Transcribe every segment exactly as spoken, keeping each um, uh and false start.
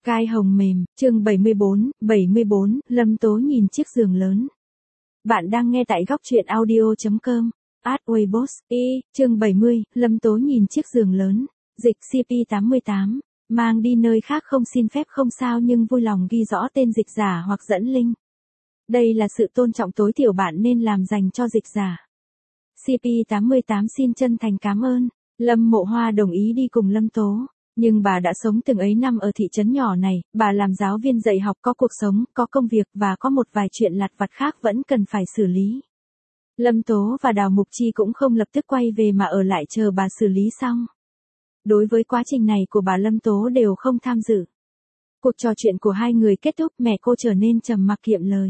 Cai hồng mềm, chương bảy mươi bốn, bảy mươi bốn, Lâm Tố nhìn chiếc giường lớn. Bạn đang nghe tại góc truyện audio.com, at Weibo, y, chương bảy mươi, Lâm Tố nhìn chiếc giường lớn, dịch xê pê tám mươi tám, mang đi nơi khác không xin phép không sao nhưng vui lòng ghi rõ tên dịch giả hoặc dẫn link. Đây là sự tôn trọng tối thiểu bạn nên làm dành cho dịch giả. xê pê tám mươi tám xin chân thành cảm ơn. Lâm Mộ Hoa đồng ý đi cùng Lâm Tố. Nhưng bà đã sống từng ấy năm ở thị trấn nhỏ này, bà làm giáo viên dạy học có cuộc sống, có công việc và có một vài chuyện lặt vặt khác vẫn cần phải xử lý. Lâm Tố và Đào Mục Chi cũng không lập tức quay về mà ở lại chờ bà xử lý xong. Đối với quá trình này của bà Lâm Tố đều không tham dự. Cuộc trò chuyện của hai người kết thúc mẹ cô trở nên trầm mặc kiệm lời.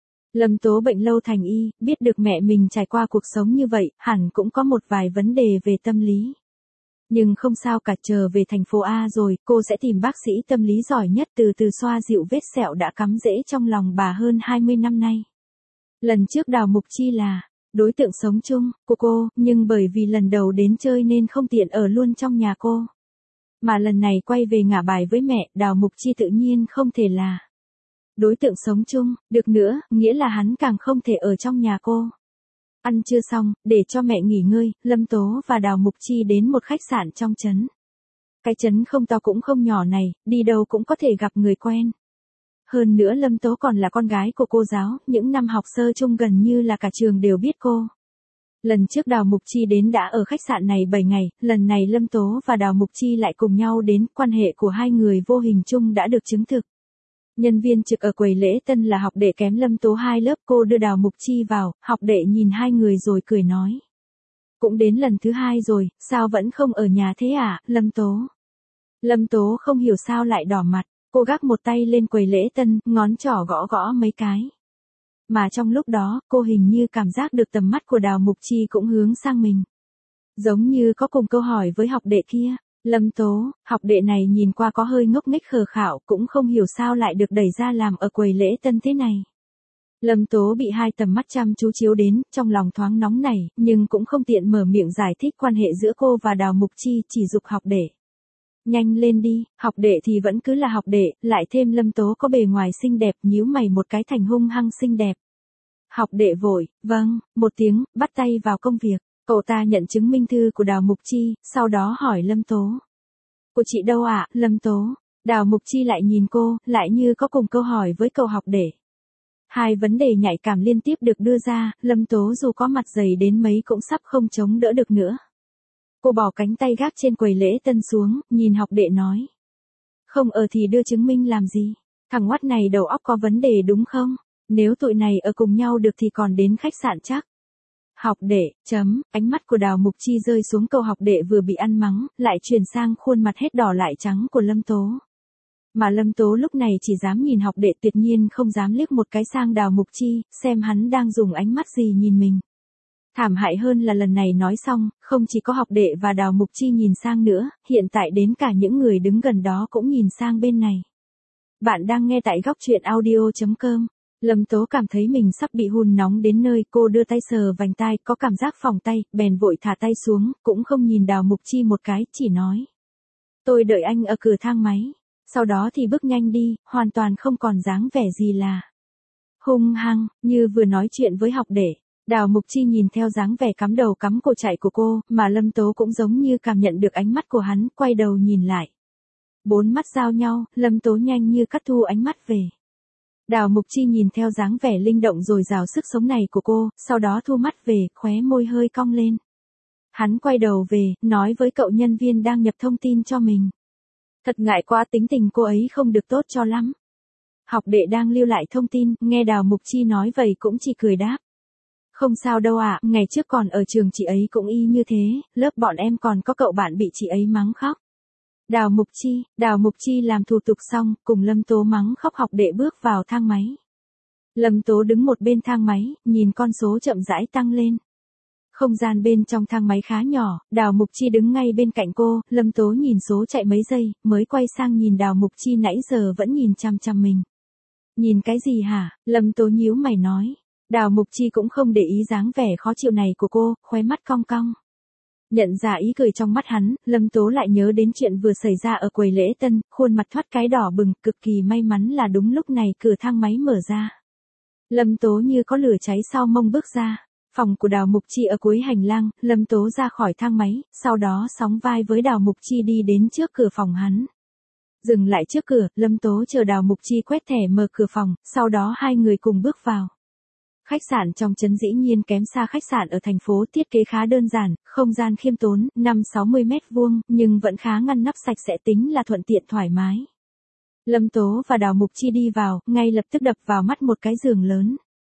Lâm Tố bệnh lâu thành y, biết được mẹ mình trải qua cuộc sống như vậy, hẳn cũng có một vài vấn đề về tâm lý. Nhưng không sao cả, chờ về thành phố A rồi, cô sẽ tìm bác sĩ tâm lý giỏi nhất từ từ xoa dịu vết sẹo đã cắm rễ trong lòng bà hơn hai mươi năm nay. Lần trước Đào Mục Chi là đối tượng sống chung của cô, nhưng bởi vì lần đầu đến chơi nên không tiện ở luôn trong nhà cô. Mà lần này quay về ngả bài với mẹ, Đào Mục Chi tự nhiên không thể là đối tượng sống chung, được nữa, nghĩa là hắn càng không thể ở trong nhà cô. Ăn trưa xong, để cho mẹ nghỉ ngơi, Lâm Tố và Đào Mục Chi đến một khách sạn trong trấn. Cái trấn không to cũng không nhỏ này, đi đâu cũng có thể gặp người quen. Hơn nữa Lâm Tố còn là con gái của cô giáo, những năm học sơ chung gần như là cả trường đều biết cô. Lần trước Đào Mục Chi đến đã ở khách sạn này bảy ngày, lần này Lâm Tố và Đào Mục Chi lại cùng nhau đến, quan hệ của hai người vô hình chung đã được chứng thực. Nhân viên trực ở quầy lễ tân là học đệ kém Lâm Tố hai lớp, cô đưa Đào Mục Chi vào, học đệ nhìn hai người rồi cười nói. Cũng đến lần thứ hai rồi, sao vẫn không ở nhà thế à, Lâm Tố? Lâm Tố không hiểu sao lại đỏ mặt, cô gác một tay lên quầy lễ tân, ngón trỏ gõ gõ mấy cái. Mà trong lúc đó, cô hình như cảm giác được tầm mắt của Đào Mục Chi cũng hướng sang mình. Giống như có cùng câu hỏi với học đệ kia. Lâm Tố, học đệ này nhìn qua có hơi ngốc nghếch khờ khạo, cũng không hiểu sao lại được đẩy ra làm ở quầy lễ tân thế này. Lâm Tố bị hai tầm mắt chăm chú chiếu đến, trong lòng thoáng nóng nảy, nhưng cũng không tiện mở miệng giải thích quan hệ giữa cô và Đào Mục Chi, chỉ giục học đệ. Nhanh lên đi, học đệ thì vẫn cứ là học đệ, lại thêm Lâm Tố có bề ngoài xinh đẹp, nhíu mày một cái thành hung hăng xinh đẹp. Học đệ vội, vâng, một tiếng, bắt tay vào công việc. Cậu ta nhận chứng minh thư của Đào Mục Chi, sau đó hỏi Lâm Tố. Của chị đâu ạ, à, Lâm Tố? Đào Mục Chi lại nhìn cô, lại như có cùng câu hỏi với cậu học đệ. Hai vấn đề nhạy cảm liên tiếp được đưa ra, Lâm Tố dù có mặt dày đến mấy cũng sắp không chống đỡ được nữa. Cô bỏ cánh tay gác trên quầy lễ tân xuống, nhìn học đệ nói. Không ở thì đưa chứng minh làm gì? Thằng oắt này đầu óc có vấn đề đúng không? Nếu tụi này ở cùng nhau được thì còn đến khách sạn chắc. Học đệ, chấm, ánh mắt của Đào Mục Chi rơi xuống câu học đệ vừa bị ăn mắng, lại chuyển sang khuôn mặt hết đỏ lại trắng của Lâm Tố. Mà Lâm Tố lúc này chỉ dám nhìn học đệ, tuyệt nhiên không dám liếc một cái sang Đào Mục Chi, xem hắn đang dùng ánh mắt gì nhìn mình. Thảm hại hơn là lần này nói xong, không chỉ có học đệ và Đào Mục Chi nhìn sang nữa, hiện tại đến cả những người đứng gần đó cũng nhìn sang bên này. Bạn đang nghe tại góc truyện audio.com. Lâm Tố cảm thấy mình sắp bị hun nóng đến nơi, cô đưa tay sờ vành tai, có cảm giác phỏng tay, bèn vội thả tay xuống, cũng không nhìn Đào Mục Chi một cái, chỉ nói. Tôi đợi anh ở cửa thang máy, sau đó thì bước nhanh đi, hoàn toàn không còn dáng vẻ gì là hung hăng, như vừa nói chuyện với học đệ. Đào Mục Chi nhìn theo dáng vẻ cắm đầu cắm cổ chạy của cô, mà Lâm Tố cũng giống như cảm nhận được ánh mắt của hắn, quay đầu nhìn lại. Bốn mắt giao nhau, Lâm Tố nhanh như cắt thu ánh mắt về. Đào Mục Chi nhìn theo dáng vẻ linh động rồi rào sức sống này của cô, sau đó thu mắt về, khóe môi hơi cong lên. Hắn quay đầu về, nói với cậu nhân viên đang nhập thông tin cho mình. Thật ngại quá, tính tình cô ấy không được tốt cho lắm. Học đệ đang lưu lại thông tin, nghe Đào Mục Chi nói vậy cũng chỉ cười đáp. Không sao đâu ạ, à, ngày trước còn ở trường chị ấy cũng y như thế, lớp bọn em còn có cậu bạn bị chị ấy mắng khóc. Đào Mục Chi, Đào Mục Chi làm thủ tục xong, cùng Lâm Tố mắng khóc học đệ bước vào thang máy. Lâm Tố đứng một bên thang máy, nhìn con số chậm rãi tăng lên. Không gian bên trong thang máy khá nhỏ, Đào Mục Chi đứng ngay bên cạnh cô, Lâm Tố nhìn số chạy mấy giây, mới quay sang nhìn Đào Mục Chi nãy giờ vẫn nhìn chăm chăm mình. Nhìn cái gì hả? Lâm Tố nhíu mày nói. Đào Mục Chi cũng không để ý dáng vẻ khó chịu này của cô, khóe mắt cong cong. Nhận ra ý cười trong mắt hắn, Lâm Tố lại nhớ đến chuyện vừa xảy ra ở quầy lễ tân, khuôn mặt thoát cái đỏ bừng, cực kỳ may mắn là đúng lúc này cửa thang máy mở ra. Lâm Tố như có lửa cháy sau mông bước ra. Phòng của Đào Mục Chi ở cuối hành lang, Lâm Tố ra khỏi thang máy, sau đó sóng vai với Đào Mục Chi đi đến trước cửa phòng hắn. Dừng lại trước cửa, Lâm Tố chờ Đào Mục Chi quét thẻ mở cửa phòng, sau đó hai người cùng bước vào. Khách sạn trong trấn dĩ nhiên kém xa khách sạn ở thành phố, thiết kế khá đơn giản, không gian khiêm tốn, năm sáu mươi mét vuông, nhưng vẫn khá ngăn nắp sạch sẽ, tính là thuận tiện thoải mái. Lâm Tố và Đào Mục Chi đi vào, ngay lập tức đập vào mắt một cái giường lớn.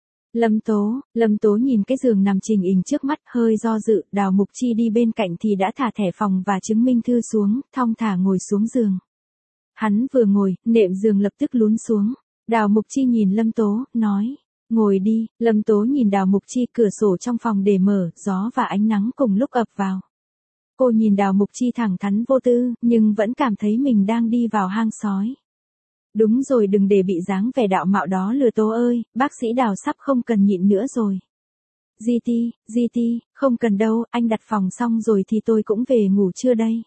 Lâm Tố, Lâm Tố nhìn cái giường nằm trình hình trước mắt, hơi do dự, Đào Mục Chi đi bên cạnh thì đã thả thẻ phòng và chứng minh thư xuống, thong thả ngồi xuống giường. Hắn vừa ngồi, nệm giường lập tức lún xuống. Đào Mục Chi nhìn Lâm Tố, nói, ngồi đi. Lâm Tố nhìn Đào Mục Chi, cửa sổ trong phòng để mở, gió và ánh nắng cùng lúc ập vào. Cô nhìn Đào Mục Chi thẳng thắn vô tư, nhưng vẫn cảm thấy mình đang đi vào hang sói. Đúng rồi, đừng để bị dáng vẻ đạo mạo đó lừa Tố ơi, bác sĩ Đào sắp không cần nhịn nữa rồi. gi tê, gi tê, không cần đâu, anh đặt phòng xong rồi thì tôi cũng về ngủ trưa đây.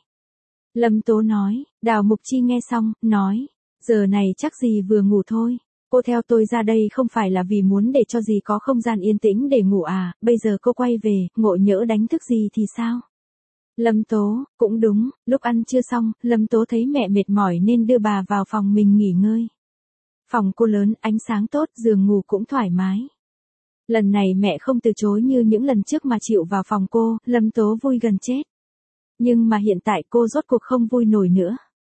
Lâm Tố nói. Đào Mục Chi nghe xong, nói, giờ này chắc gì vừa ngủ thôi. Cô theo tôi ra đây không phải là vì muốn để cho gì có không gian yên tĩnh để ngủ à, bây giờ cô quay về, ngộ nhỡ đánh thức gì thì sao? Lâm Tố, cũng đúng, lúc ăn trưa xong, Lâm Tố thấy mẹ mệt mỏi nên đưa bà vào phòng mình nghỉ ngơi. Phòng cô lớn, ánh sáng tốt, giường ngủ cũng thoải mái. Lần này mẹ không từ chối như những lần trước mà chịu vào phòng cô, Lâm Tố vui gần chết. Nhưng mà hiện tại cô rốt cuộc không vui nổi nữa.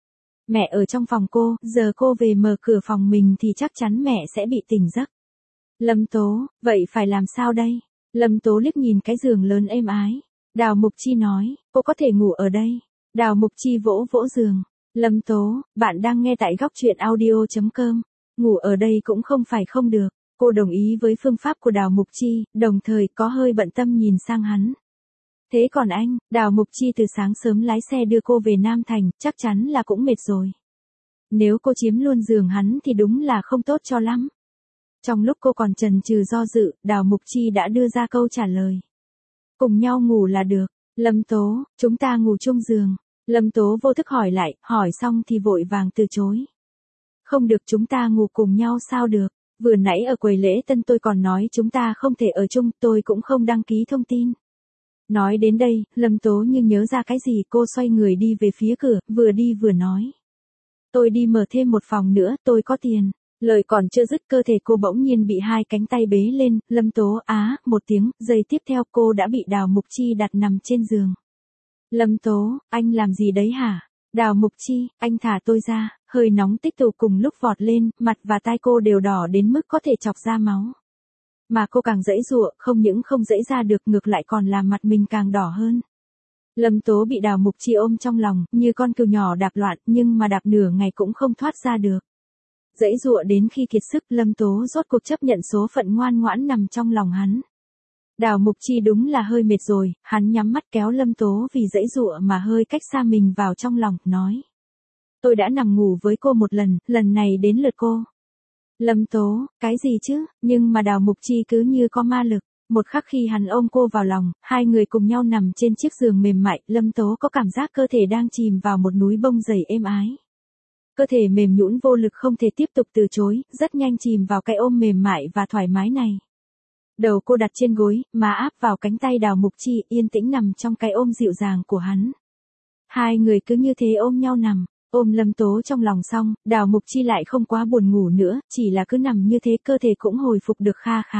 Mẹ ở trong phòng cô, giờ cô về mở cửa phòng mình thì chắc chắn mẹ sẽ bị tỉnh giấc. Lâm Tố, vậy phải làm sao đây? Lâm Tố liếc nhìn cái giường lớn êm ái. Đào Mục Chi nói, cô có thể ngủ ở đây. Đào Mục Chi vỗ vỗ giường. Lâm Tố, bạn đang nghe tại góc truyện audio chấm com. Ngủ ở đây cũng không phải không được. Cô đồng ý với phương pháp của Đào Mục Chi, đồng thời có hơi bận tâm nhìn sang hắn. Thế còn anh, Đào Mục Chi từ sáng sớm lái xe đưa cô về Nam Thành, chắc chắn là cũng mệt rồi. Nếu cô chiếm luôn giường hắn thì đúng là không tốt cho lắm. Trong lúc cô còn chần chừ do dự, Đào Mục Chi đã đưa ra câu trả lời. Cùng nhau ngủ là được. Lâm Tố, chúng ta ngủ chung giường. Lâm Tố vô thức hỏi lại, hỏi xong thì vội vàng từ chối. Không được, chúng ta ngủ cùng nhau sao được. Vừa nãy ở quầy lễ tân tôi còn nói chúng ta không thể ở chung, tôi cũng không đăng ký thông tin. Nói đến đây, Lâm Tố như nhớ ra cái gì, cô xoay người đi về phía cửa, vừa đi vừa nói. Tôi đi mở thêm một phòng nữa, tôi có tiền. Lời còn chưa dứt, cơ thể cô bỗng nhiên bị hai cánh tay bế lên, Lâm Tố á, một tiếng, giây tiếp theo cô đã bị Đào Mục Chi đặt nằm trên giường. Lâm Tố, anh làm gì đấy hả? Đào Mục Chi, anh thả tôi ra, hơi nóng tích tụ cùng lúc vọt lên, mặt và tai cô đều đỏ đến mức có thể chọc ra máu. Mà cô càng giãy giụa, không những không giãy ra được ngược lại còn làm mặt mình càng đỏ hơn. Lâm Tố bị Đào Mục Chi ôm trong lòng, như con cừu nhỏ đạp loạn, nhưng mà đạp nửa ngày cũng không thoát ra được. Giãy giụa đến khi kiệt sức, Lâm Tố rốt cuộc chấp nhận số phận ngoan ngoãn nằm trong lòng hắn. Đào Mục Chi đúng là hơi mệt rồi, hắn nhắm mắt kéo Lâm Tố vì giãy giụa mà hơi cách xa mình vào trong lòng, nói. Tôi đã nằm ngủ với cô một lần, lần này đến lượt cô. Lâm Tố, cái gì chứ, nhưng mà Đào Mục Chi cứ như có ma lực. Một khắc khi hắn ôm cô vào lòng, hai người cùng nhau nằm trên chiếc giường mềm mại, Lâm Tố có cảm giác cơ thể đang chìm vào một núi bông dày êm ái. Cơ thể mềm nhũn vô lực không thể tiếp tục từ chối, rất nhanh chìm vào cái ôm mềm mại và thoải mái này. Đầu cô đặt trên gối, má áp vào cánh tay Đào Mục Chi, yên tĩnh nằm trong cái ôm dịu dàng của hắn. Hai người cứ như thế ôm nhau nằm. Ôm Lâm Tố trong lòng xong, Đào Mục Chi lại không quá buồn ngủ nữa, chỉ là cứ nằm như thế cơ thể cũng hồi phục được kha khá.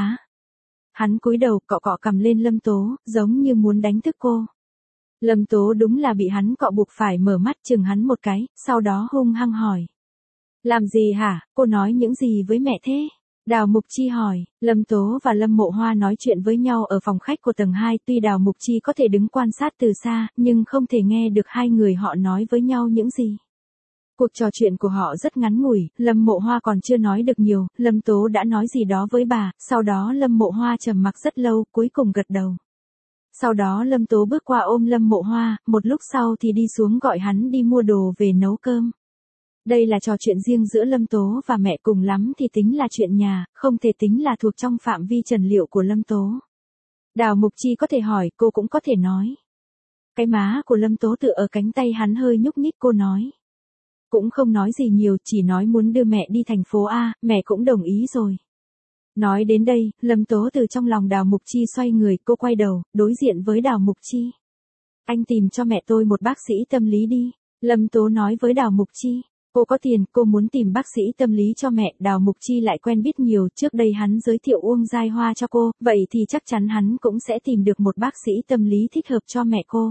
Hắn cúi đầu cọ cọ cầm lên Lâm Tố, giống như muốn đánh thức cô. Lâm Tố đúng là bị hắn cọ buộc phải mở mắt chừng hắn một cái, sau đó hung hăng hỏi. Làm gì hả, cô nói những gì với mẹ thế? Đào Mục Chi hỏi. Lâm Tố và Lâm Mộ Hoa nói chuyện với nhau ở phòng khách của tầng hai, tuy Đào Mục Chi có thể đứng quan sát từ xa, nhưng không thể nghe được hai người họ nói với nhau những gì. Cuộc trò chuyện của họ rất ngắn ngủi, Lâm Mộ Hoa còn chưa nói được nhiều, Lâm Tố đã nói gì đó với bà, sau đó Lâm Mộ Hoa trầm mặc rất lâu, cuối cùng gật đầu. Sau đó Lâm Tố bước qua ôm Lâm Mộ Hoa, một lúc sau thì đi xuống gọi hắn đi mua đồ về nấu cơm. Đây là trò chuyện riêng giữa Lâm Tố và mẹ, cùng lắm thì tính là chuyện nhà, không thể tính là thuộc trong phạm vi trần liệu của Lâm Tố. Đào Mục Chi có thể hỏi, cô cũng có thể nói. Cái má của Lâm Tố tựa ở cánh tay hắn hơi nhúc nhích, cô nói. Cũng không nói gì nhiều, chỉ nói muốn đưa mẹ đi thành phố A, mẹ cũng đồng ý rồi. Nói đến đây, Lâm Tố từ trong lòng Đào Mục Chi xoay người, cô quay đầu, đối diện với Đào Mục Chi. Anh tìm cho mẹ tôi một bác sĩ tâm lý đi. Lâm Tố nói với Đào Mục Chi. Cô có tiền, cô muốn tìm bác sĩ tâm lý cho mẹ. Đào Mục Chi lại quen biết nhiều, trước đây hắn giới thiệu Uông Giai Hoa cho cô, vậy thì chắc chắn hắn cũng sẽ tìm được một bác sĩ tâm lý thích hợp cho mẹ cô.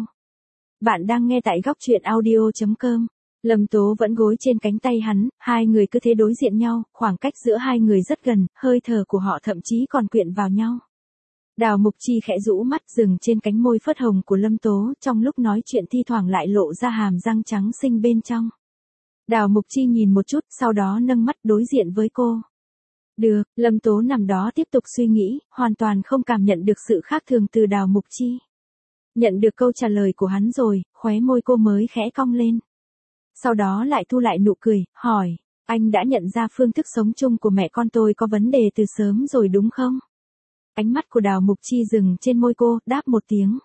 Bạn đang nghe tại góc truyện audio.com. Lâm Tố vẫn gối trên cánh tay hắn, hai người cứ thế đối diện nhau, khoảng cách giữa hai người rất gần, hơi thở của họ thậm chí còn quyện vào nhau. Đào Mục Chi khẽ rũ mắt dừng trên cánh môi phớt hồng của Lâm Tố, trong lúc nói chuyện thi thoảng lại lộ ra hàm răng trắng xinh bên trong. Đào Mục Chi nhìn một chút, sau đó nâng mắt đối diện với cô. Được, Lâm Tố nằm đó tiếp tục suy nghĩ, hoàn toàn không cảm nhận được sự khác thường từ Đào Mục Chi. Nhận được câu trả lời của hắn rồi, khóe môi cô mới khẽ cong lên. Sau đó lại thu lại nụ cười, hỏi, anh đã nhận ra phương thức sống chung của mẹ con tôi có vấn đề từ sớm rồi đúng không? Ánh mắt của Đào Mục Chi dừng trên môi cô, đáp một tiếng.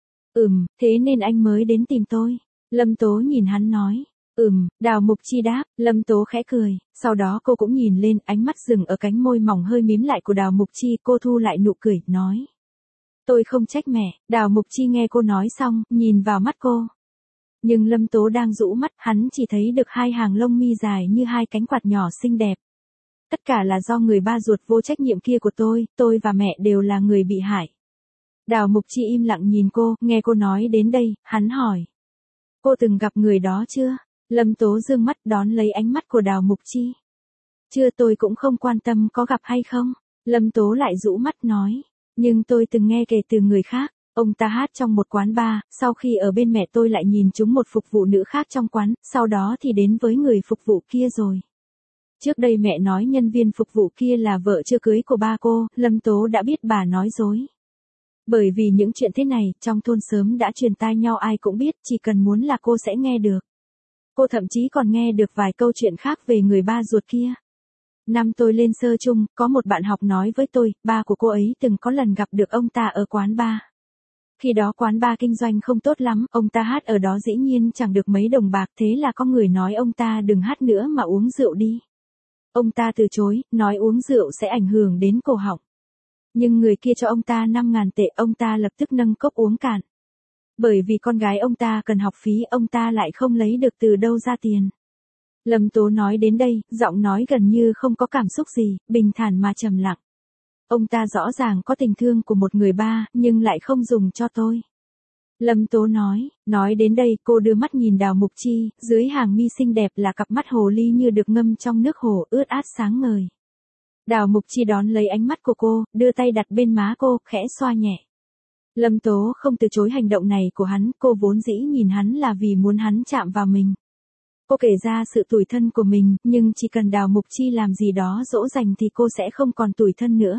Ừm, thế nên anh mới đến tìm tôi. Lâm Tố nhìn hắn nói. Ừm, Đào Mục Chi đáp, Lâm Tố khẽ cười, sau đó cô cũng nhìn lên, ánh mắt dừng ở cánh môi mỏng hơi mím lại của Đào Mục Chi, cô thu lại nụ cười, nói. Tôi không trách mẹ. Đào Mục Chi nghe cô nói xong, nhìn vào mắt cô. Nhưng Lâm Tố đang rũ mắt, hắn chỉ thấy được hai hàng lông mi dài như hai cánh quạt nhỏ xinh đẹp. Tất cả là do người ba ruột vô trách nhiệm kia của tôi, tôi và mẹ đều là người bị hại. Đào Mục Chi im lặng nhìn cô, nghe cô nói đến đây, hắn hỏi. Cô từng gặp người đó chưa? Lâm Tố dương mắt đón lấy ánh mắt của Đào Mục Chi. Chưa, tôi cũng không quan tâm có gặp hay không. Lâm Tố lại rũ mắt nói. Nhưng tôi từng nghe kể từ người khác. Ông ta hát trong một quán bar, sau khi ở bên mẹ tôi lại nhìn trúng một phục vụ nữ khác trong quán, sau đó thì đến với người phục vụ kia rồi. Trước đây mẹ nói nhân viên phục vụ kia là vợ chưa cưới của ba cô, Lâm Tố đã biết bà nói dối. Bởi vì những chuyện thế này, trong thôn sớm đã truyền tai nhau, ai cũng biết, chỉ cần muốn là cô sẽ nghe được. Cô thậm chí còn nghe được vài câu chuyện khác về người ba ruột kia. Năm tôi lên sơ chung, có một bạn học nói với tôi, ba của cô ấy từng có lần gặp được ông ta ở quán bar. Khi đó quán bar kinh doanh không tốt lắm, ông ta hát ở đó dĩ nhiên chẳng được mấy đồng bạc, thế là có người nói ông ta đừng hát nữa mà uống rượu đi. Ông ta từ chối, nói uống rượu sẽ ảnh hưởng đến cổ họng. Nhưng người kia cho ông ta năm ngàn tệ, ông ta lập tức nâng cốc uống cạn. Bởi vì con gái ông ta cần học phí, ông ta lại không lấy được từ đâu ra tiền. Lâm Tố nói đến đây, giọng nói gần như không có cảm xúc gì, bình thản mà trầm lặng. Ông ta rõ ràng có tình thương của một người ba, nhưng lại không dùng cho tôi. Lâm Tố nói, nói đến đây cô đưa mắt nhìn Đào Mục Chi, dưới hàng mi xinh đẹp là cặp mắt hồ ly như được ngâm trong nước hồ, ướt át sáng ngời. Đào Mục Chi đón lấy ánh mắt của cô, đưa tay đặt bên má cô, khẽ xoa nhẹ. Lâm Tố không từ chối hành động này của hắn, cô vốn dĩ nhìn hắn là vì muốn hắn chạm vào mình. Cô kể ra sự tủi thân của mình, nhưng chỉ cần Đào Mục Chi làm gì đó dỗ dành thì cô sẽ không còn tủi thân nữa.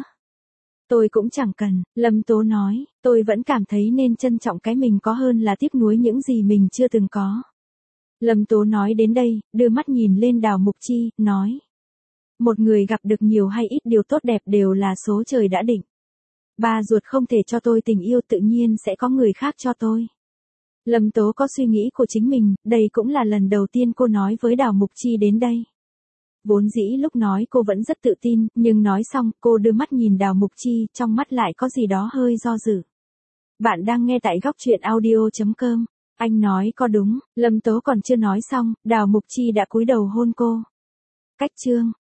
Tôi cũng chẳng cần, Lâm Tố nói, tôi vẫn cảm thấy nên trân trọng cái mình có hơn là tiếc nuối những gì mình chưa từng có. Lâm Tố nói đến đây, đưa mắt nhìn lên Đào Mục Chi, nói. Một người gặp được nhiều hay ít điều tốt đẹp đều là số trời đã định. Ba ruột không thể cho tôi tình yêu, tự nhiên sẽ có người khác cho tôi. Lâm Tố có suy nghĩ của chính mình, đây cũng là lần đầu tiên cô nói với Đào Mục Chi đến đây. Vốn dĩ lúc nói cô vẫn rất tự tin, nhưng nói xong, cô đưa mắt nhìn Đào Mục Chi, trong mắt lại có gì đó hơi do dự. Bạn đang nghe tại góc truyện audio.com. Anh nói có đúng, Lâm Tố còn chưa nói xong, Đào Mục Chi đã cúi đầu hôn cô. Cách chương